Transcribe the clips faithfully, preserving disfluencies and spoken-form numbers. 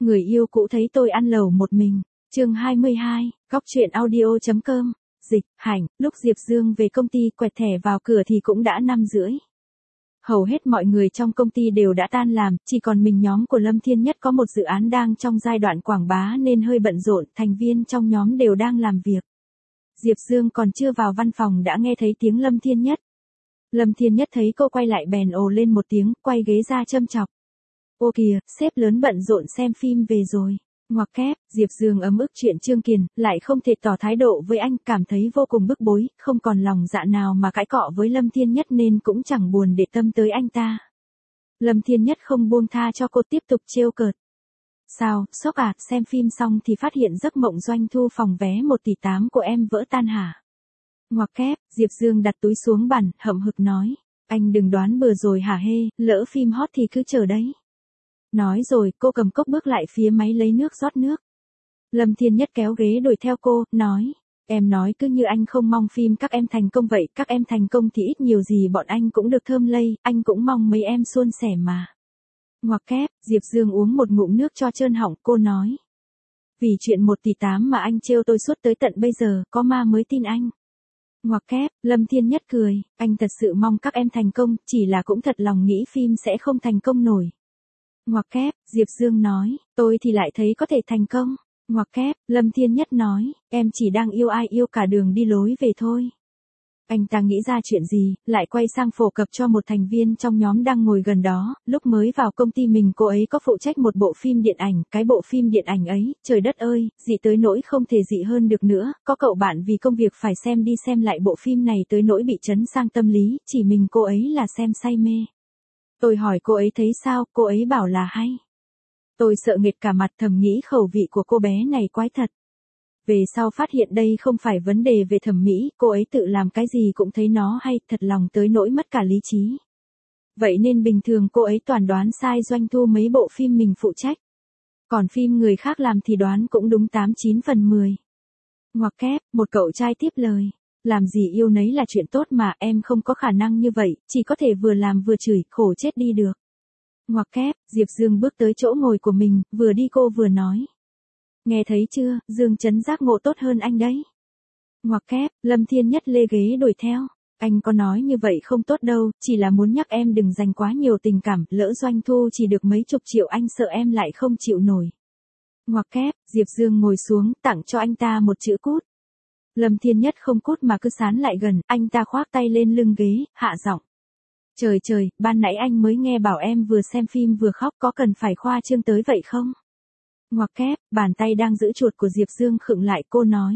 người yêu cũ thấy tôi ăn lẩu một mình. Chương hai mươi hai, góc truyện audio.com. Dịch, Hạnh, lúc Diệp Dương về công ty quẹt thẻ vào cửa thì cũng đã năm rưỡi. Hầu hết mọi người trong công ty đều đã tan làm, chỉ còn mình nhóm của Lâm Thiên Nhất có một dự án đang trong giai đoạn quảng bá nên hơi bận rộn, thành viên trong nhóm đều đang làm việc. Diệp Dương còn chưa vào văn phòng đã nghe thấy tiếng Lâm Thiên Nhất. Lâm Thiên Nhất thấy cô quay lại bèn ồ lên một tiếng, quay ghế ra châm chọc. Ô kìa, sếp lớn bận rộn xem phim về rồi. Ngoặc kép, Diệp Dương ấm ức chuyện Trương Kiền, lại không thể tỏ thái độ với anh, cảm thấy vô cùng bức bối, không còn lòng dạ nào mà cãi cọ với Lâm Thiên Nhất nên cũng chẳng buồn để tâm tới anh ta. Lâm Thiên Nhất không buông tha cho cô, tiếp tục trêu cợt. Sao, sốc à, xem phim xong thì phát hiện giấc mộng doanh thu phòng vé một tỷ tám của em vỡ tan hả? Ngoặc kép, Diệp Dương đặt túi xuống bàn, hậm hực nói. Anh đừng đoán bừa rồi hả hê, lỡ phim hot thì cứ chờ đấy. Nói rồi, cô cầm cốc bước lại phía máy lấy nước rót nước. Lâm Thiên Nhất kéo ghế đuổi theo cô, nói. Em nói cứ như anh không mong phim các em thành công vậy, các em thành công thì ít nhiều gì bọn anh cũng được thơm lây, anh cũng mong mấy em suôn sẻ mà. Ngoặc kép, Diệp Dương uống một ngụm nước cho trơn họng, cô nói. Vì chuyện một tỷ tám mà anh trêu tôi suốt tới tận bây giờ, có ma mới tin anh. Ngoặc kép, Lâm Thiên Nhất cười, anh thật sự mong các em thành công, chỉ là cũng thật lòng nghĩ phim sẽ không thành công nổi. Ngoặc kép, Diệp Dương nói, tôi thì lại thấy có thể thành công. Ngoặc kép, Lâm Thiên Nhất nói, em chỉ đang yêu ai yêu cả đường đi lối về thôi. Anh ta nghĩ ra chuyện gì, lại quay sang phổ cập cho một thành viên trong nhóm đang ngồi gần đó, lúc mới vào công ty mình cô ấy có phụ trách một bộ phim điện ảnh, cái bộ phim điện ảnh ấy, trời đất ơi, dị tới nỗi không thể dị hơn được nữa, có cậu bạn vì công việc phải xem đi xem lại bộ phim này tới nỗi bị chấn sang tâm lý, chỉ mình cô ấy là xem say mê. Tôi hỏi cô ấy thấy sao, cô ấy bảo là hay. Tôi sợ nghệt cả mặt, thầm nghĩ khẩu vị của cô bé này quái thật. Về sau phát hiện đây không phải vấn đề về thẩm mỹ, cô ấy tự làm cái gì cũng thấy nó hay, thật lòng tới nỗi mất cả lý trí. Vậy nên bình thường cô ấy toàn đoán sai doanh thu mấy bộ phim mình phụ trách. Còn phim người khác làm thì đoán cũng đúng tám chín phần mười. Ngoặc kép, một cậu trai tiếp lời. Làm gì yêu nấy là chuyện tốt mà, em không có khả năng như vậy, chỉ có thể vừa làm vừa chửi, khổ chết đi được. Ngoặc kép, Diệp Dương bước tới chỗ ngồi của mình, vừa đi cô vừa nói. Nghe thấy chưa, Dương Chấn giác ngộ tốt hơn anh đấy. Ngoặc kép, Lâm Thiên Nhất lê ghế đuổi theo. Anh có nói như vậy không tốt đâu, chỉ là muốn nhắc em đừng dành quá nhiều tình cảm, lỡ doanh thu chỉ được mấy chục triệu anh sợ em lại không chịu nổi. Ngoặc kép, Diệp Dương ngồi xuống, tặng cho anh ta một chữ cút. Lâm Thiên Nhất không cút mà cứ sán lại gần, anh ta khoác tay lên lưng ghế, hạ giọng. Trời trời, ban nãy anh mới nghe bảo em vừa xem phim vừa khóc, có cần phải khoa trương tới vậy không? Ngoặc kép, bàn tay đang giữ chuột của Diệp Dương khựng lại, cô nói.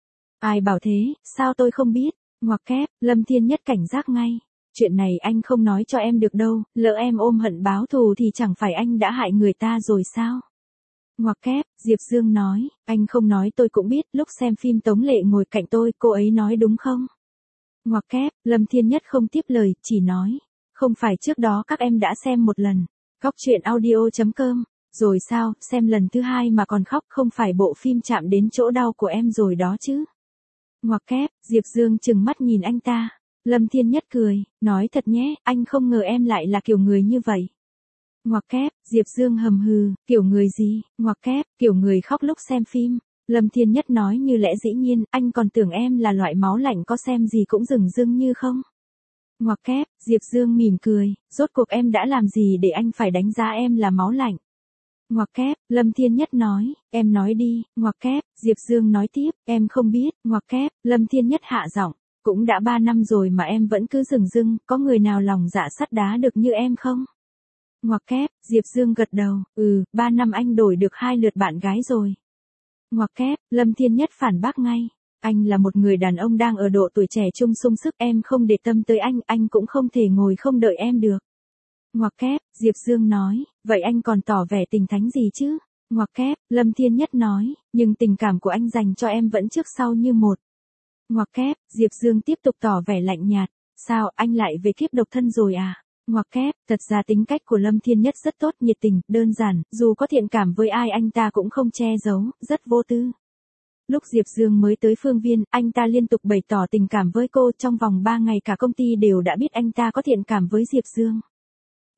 Ai bảo thế, sao tôi không biết? Ngoặc kép, Lâm Thiên Nhất cảnh giác ngay. Chuyện này anh không nói cho em được đâu, lỡ em ôm hận báo thù thì chẳng phải anh đã hại người ta rồi sao? Ngoặc kép, Diệp Dương nói, anh không nói tôi cũng biết, lúc xem phim Tống Lệ ngồi cạnh tôi, cô ấy nói đúng không? Ngoặc kép, Lâm Thiên Nhất không tiếp lời, chỉ nói, không phải trước đó các em đã xem một lần. Góc truyện audio.com. Rồi sao, xem lần thứ hai mà còn khóc, không phải bộ phim chạm đến chỗ đau của em rồi đó chứ? Ngoặc kép, Diệp Dương trừng mắt nhìn anh ta. Lâm Thiên Nhất cười, nói thật nhé, anh không ngờ em lại là kiểu người như vậy. Ngoặc kép, Diệp Dương hầm hừ, kiểu người gì? Ngoặc kép, kiểu người khóc lúc xem phim. Lâm Thiên Nhất nói như lẽ dĩ nhiên, anh còn tưởng em là loại máu lạnh có xem gì cũng rừng rưng như không? Ngoặc kép, Diệp Dương mỉm cười, rốt cuộc em đã làm gì để anh phải đánh giá em là máu lạnh? Ngoặc kép, Lâm Thiên Nhất nói, em nói đi. Ngoặc kép, Diệp Dương nói tiếp, em không biết. Ngoặc kép, Lâm Thiên Nhất hạ giọng, cũng đã ba năm rồi mà em vẫn cứ rừng rưng, có người nào lòng dạ sắt đá được như em không? Ngoặc kép, Diệp Dương gật đầu, ừ, ba năm anh đổi được hai lượt bạn gái rồi. Ngoặc kép, Lâm Thiên Nhất phản bác ngay, anh là một người đàn ông đang ở độ tuổi trẻ trung sung sức, em không để tâm tới anh, anh cũng không thể ngồi không đợi em được. Ngoặc kép, Diệp Dương nói, vậy anh còn tỏ vẻ tình thánh gì chứ? Ngoặc kép, Lâm Thiên Nhất nói, nhưng tình cảm của anh dành cho em vẫn trước sau như một. Ngoặc kép, Diệp Dương tiếp tục tỏ vẻ lạnh nhạt, sao anh lại về kiếp độc thân rồi à? Ngoặc kép, thật ra tính cách của Lâm Thiên Nhất rất tốt, nhiệt tình, đơn giản, dù có thiện cảm với ai anh ta cũng không che giấu, rất vô tư. Lúc Diệp Dương mới tới Phương Viên, anh ta liên tục bày tỏ tình cảm với cô, trong vòng ba ngày cả công ty đều đã biết anh ta có thiện cảm với Diệp Dương.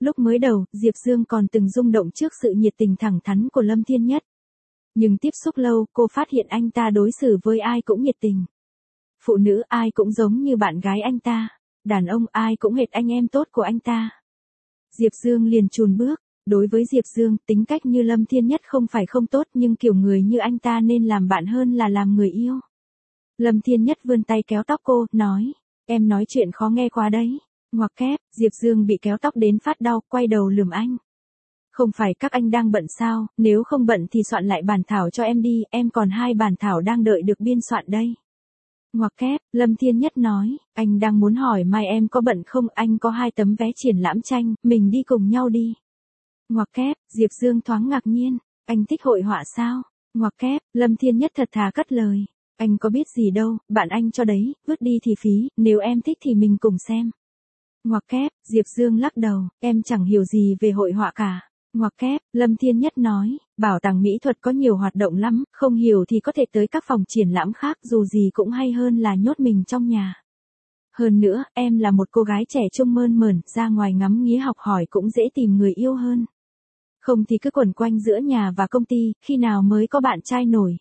Lúc mới đầu, Diệp Dương còn từng rung động trước sự nhiệt tình thẳng thắn của Lâm Thiên Nhất. Nhưng tiếp xúc lâu, cô phát hiện anh ta đối xử với ai cũng nhiệt tình. Phụ nữ ai cũng giống như bạn gái anh ta. Đàn ông ai cũng hệt anh em tốt của anh ta. Diệp Dương liền chùn bước. Đối với Diệp Dương, tính cách như Lâm Thiên Nhất không phải không tốt nhưng kiểu người như anh ta nên làm bạn hơn là làm người yêu. Lâm Thiên Nhất vươn tay kéo tóc cô, nói. Em nói chuyện khó nghe quá đấy. Ngoặc kép, Diệp Dương bị kéo tóc đến phát đau, quay đầu lườm anh. Không phải các anh đang bận sao, nếu không bận thì soạn lại bản thảo cho em đi, em còn hai bản thảo đang đợi được biên soạn đây. Ngoặc kép, Lâm Thiên Nhất nói, anh đang muốn hỏi mai em có bận không, anh có hai tấm vé triển lãm tranh, mình đi cùng nhau đi. Ngoặc kép, Diệp Dương thoáng ngạc nhiên, anh thích hội họa sao? Ngoặc kép, Lâm Thiên Nhất thật thà cất lời, anh có biết gì đâu, bạn anh cho đấy, vứt đi thì phí, nếu em thích thì mình cùng xem. Ngoặc kép, Diệp Dương lắc đầu, em chẳng hiểu gì về hội họa cả. Ngoặc kép, Lâm Thiên Nhất nói, bảo tàng mỹ thuật có nhiều hoạt động lắm, không hiểu thì có thể tới các phòng triển lãm khác, dù gì cũng hay hơn là nhốt mình trong nhà. Hơn nữa, em là một cô gái trẻ trung mơn mởn, ra ngoài ngắm nghía học hỏi cũng dễ tìm người yêu hơn. Không thì cứ quẩn quanh giữa nhà và công ty, khi nào mới có bạn trai nổi.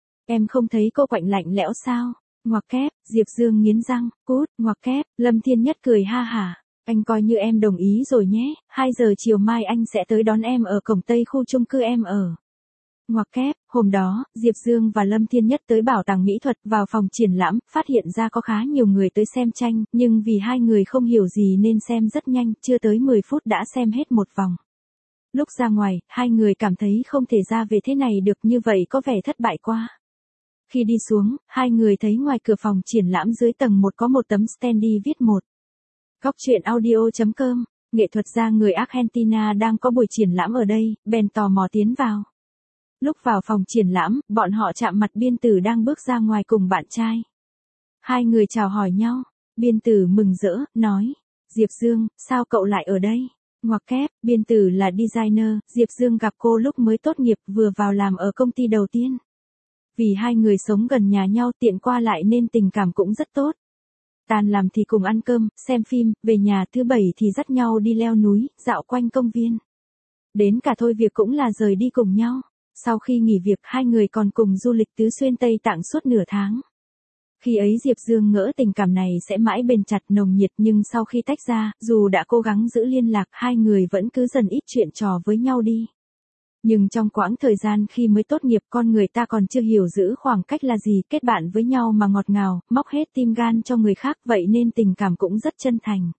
Em không thấy cô quạnh lạnh lẽo sao? Ngoặc kép, Diệp Dương nghiến răng, cút, ngoặc kép, Lâm Thiên Nhất cười ha hả. Anh coi như em đồng ý rồi nhé, hai giờ chiều mai anh sẽ tới đón em ở cổng Tây khu chung cư em ở. Ngoặc kép, hôm đó, Diệp Dương và Lâm Thiên Nhất tới bảo tàng mỹ thuật, vào phòng triển lãm, phát hiện ra có khá nhiều người tới xem tranh, nhưng vì hai người không hiểu gì nên xem rất nhanh, chưa tới mười phút đã xem hết một vòng. Lúc ra ngoài, hai người cảm thấy không thể ra về thế này được, như vậy có vẻ thất bại quá. Khi đi xuống, hai người thấy ngoài cửa phòng triển lãm dưới tầng một có một tấm standee viết một. Góc truyện audio chấm com, nghệ thuật gia người Argentina đang có buổi triển lãm ở đây, bèn tò mò tiến vào. Lúc vào phòng triển lãm, bọn họ chạm mặt Biên Tử đang bước ra ngoài cùng bạn trai. Hai người chào hỏi nhau, Biên Tử mừng rỡ, nói, Diệp Dương, sao cậu lại ở đây? Ngoặc kép, Biên Tử là designer, Diệp Dương gặp cô lúc mới tốt nghiệp vừa vào làm ở công ty đầu tiên. Vì hai người sống gần nhà nhau tiện qua lại nên tình cảm cũng rất tốt. Tan làm thì cùng ăn cơm, xem phim, về nhà thứ bảy thì dắt nhau đi leo núi, dạo quanh công viên. Đến cả thôi việc cũng là rời đi cùng nhau. Sau khi nghỉ việc hai người còn cùng du lịch tứ xuyên Tây Tạng suốt nửa tháng. Khi ấy Diệp Dương ngỡ tình cảm này sẽ mãi bền chặt nồng nhiệt, nhưng sau khi tách ra, dù đã cố gắng giữ liên lạc, hai người vẫn cứ dần ít chuyện trò với nhau đi. Nhưng trong quãng thời gian khi mới tốt nghiệp, con người ta còn chưa hiểu giữ khoảng cách là gì, kết bạn với nhau mà ngọt ngào, móc hết tim gan cho người khác, vậy nên tình cảm cũng rất chân thành.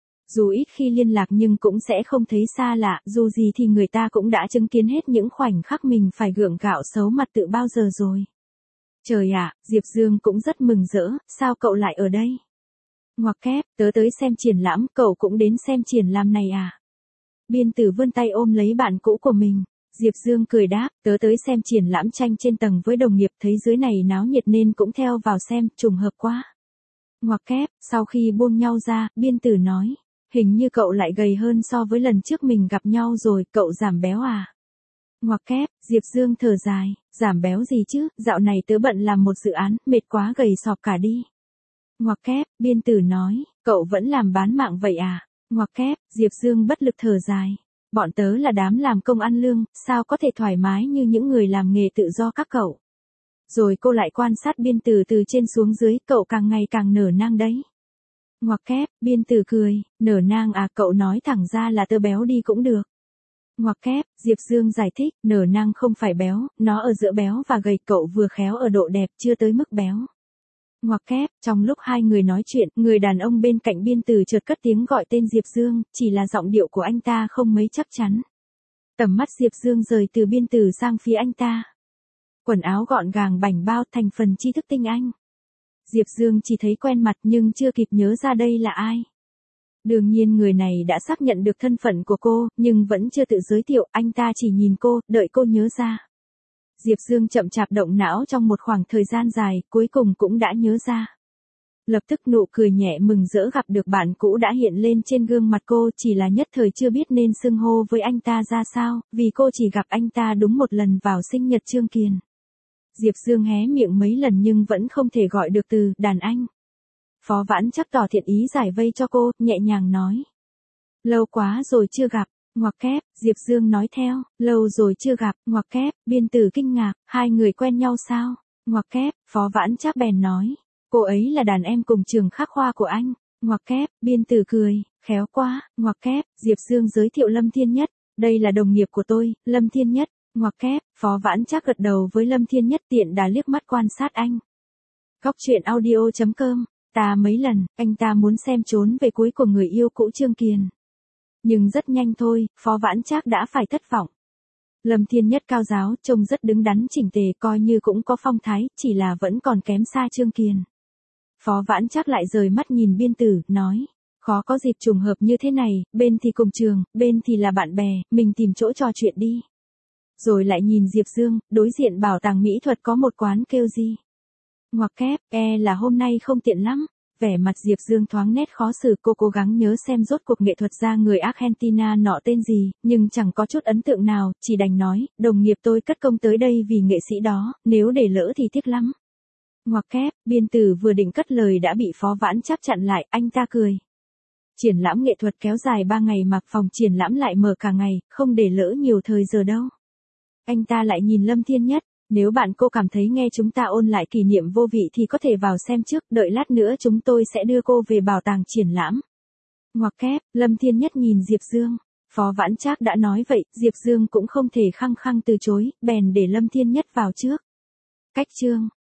Dù ít khi liên lạc nhưng cũng sẽ không thấy xa lạ, dù gì thì người ta cũng đã chứng kiến hết những khoảnh khắc mình phải gượng gạo xấu mặt tự bao giờ rồi. Trời ạ, Diệp Dương cũng rất mừng rỡ, sao cậu lại ở đây? Ngoặc kép, tớ tới xem triển lãm, cậu cũng đến xem triển lãm này à? Biên Tử vươn tay ôm lấy bạn cũ của mình. Diệp Dương cười đáp, tớ tới xem triển lãm tranh trên tầng với đồng nghiệp, thấy dưới này náo nhiệt nên cũng theo vào xem, trùng hợp quá. Ngoặc kép, sau khi buông nhau ra, Biên Tử nói, hình như cậu lại gầy hơn so với lần trước mình gặp nhau rồi, cậu giảm béo à? Ngoặc kép, Diệp Dương thở dài, giảm béo gì chứ, dạo này tớ bận làm một dự án, mệt quá gầy sọp cả đi. Ngoặc kép, Biên Tử nói, cậu vẫn làm bán mạng vậy à? Ngoặc kép, Diệp Dương bất lực thở dài. Bọn tớ là đám làm công ăn lương, sao có thể thoải mái như những người làm nghề tự do các cậu. Rồi cô lại quan sát Biên Tử từ trên xuống dưới, cậu càng ngày càng nở nang đấy. Ngoặc kép, Biên Tử cười, nở nang à, cậu nói thẳng ra là tớ béo đi cũng được. Ngoặc kép, Diệp Dương giải thích, nở nang không phải béo, nó ở giữa béo và gầy, cậu vừa khéo ở độ đẹp, chưa tới mức béo. Ngoặc kép, trong lúc hai người nói chuyện, người đàn ông bên cạnh Biên Tử chợt cất tiếng gọi tên Diệp Dương, chỉ là giọng điệu của anh ta không mấy chắc chắn. Tầm mắt Diệp Dương rời từ Biên Tử sang phía anh ta. Quần áo gọn gàng bảnh bao, thành phần tri thức tinh anh. Diệp Dương chỉ thấy quen mặt nhưng chưa kịp nhớ ra đây là ai. Đương nhiên người này đã xác nhận được thân phận của cô, nhưng vẫn chưa tự giới thiệu, anh ta chỉ nhìn cô, đợi cô nhớ ra. Diệp Dương chậm chạp động não trong một khoảng thời gian dài, cuối cùng cũng đã nhớ ra. Lập tức nụ cười nhẹ mừng rỡ gặp được bạn cũ đã hiện lên trên gương mặt cô, chỉ là nhất thời chưa biết nên xưng hô với anh ta ra sao, vì cô chỉ gặp anh ta đúng một lần vào sinh nhật Trương Kiền. Diệp Dương hé miệng mấy lần nhưng vẫn không thể gọi được từ đàn anh. Phó Vãn chắc tỏ thiện ý giải vây cho cô, nhẹ nhàng nói. Lâu quá rồi chưa gặp, ngoặc kép, Diệp Dương nói theo, lâu rồi chưa gặp, ngoặc kép, Biên Tử kinh ngạc, hai người quen nhau sao? Ngoặc kép, Phó Vãn Trác bèn nói, cô ấy là đàn em cùng trường khắc khoa của anh. Ngoặc kép, Biên Tử cười, khéo quá, ngoặc kép, Diệp Dương giới thiệu Lâm Thiên Nhất, đây là đồng nghiệp của tôi, Lâm Thiên Nhất. Ngoặc kép, Phó Vãn Trác gật đầu với Lâm Thiên Nhất tiện đà liếc mắt quan sát anh. Góc truyện audio chấm com, ta mấy lần, anh ta muốn xem trốn về cuối của người yêu cũ Trương Kiền. Nhưng rất nhanh thôi, Phó Vãn Trác đã phải thất vọng. Lâm Thiên Nhất cao giáo, trông rất đứng đắn chỉnh tề, coi như cũng có phong thái, chỉ là vẫn còn kém xa Trương Kiền. Phó Vãn Trác lại rời mắt nhìn Biên Tử, nói, khó có dịp trùng hợp như thế này, bên thì cùng trường, bên thì là bạn bè, mình tìm chỗ trò chuyện đi. Rồi lại nhìn Diệp Dương, đối diện bảo tàng mỹ thuật có một quán kêu gì. Ngoặc kép, e là hôm nay không tiện lắm. Vẻ mặt Diệp Dương thoáng nét khó xử, cô cố gắng nhớ xem rốt cuộc nghệ thuật gia người Argentina nọ tên gì, nhưng chẳng có chút ấn tượng nào, chỉ đành nói, đồng nghiệp tôi cất công tới đây vì nghệ sĩ đó, nếu để lỡ thì tiếc lắm. Ngoặc kép, Biên Tử vừa định cất lời đã bị Phó Vãn Trác chặn lại, anh ta cười. Triển lãm nghệ thuật kéo dài ba ngày mà phòng triển lãm lại mở cả ngày, không để lỡ nhiều thời giờ đâu. Anh ta lại nhìn Lâm Thiên Nhất, nếu bạn cô cảm thấy nghe chúng ta ôn lại kỷ niệm vô vị thì có thể vào xem trước, đợi lát nữa chúng tôi sẽ đưa cô về bảo tàng triển lãm. Ngoặc kép, Lâm Thiên Nhất nhìn Diệp Dương, Phó Vãn Trác đã nói vậy, Diệp Dương cũng không thể khăng khăng từ chối, bèn để Lâm Thiên Nhất vào trước. Cách chương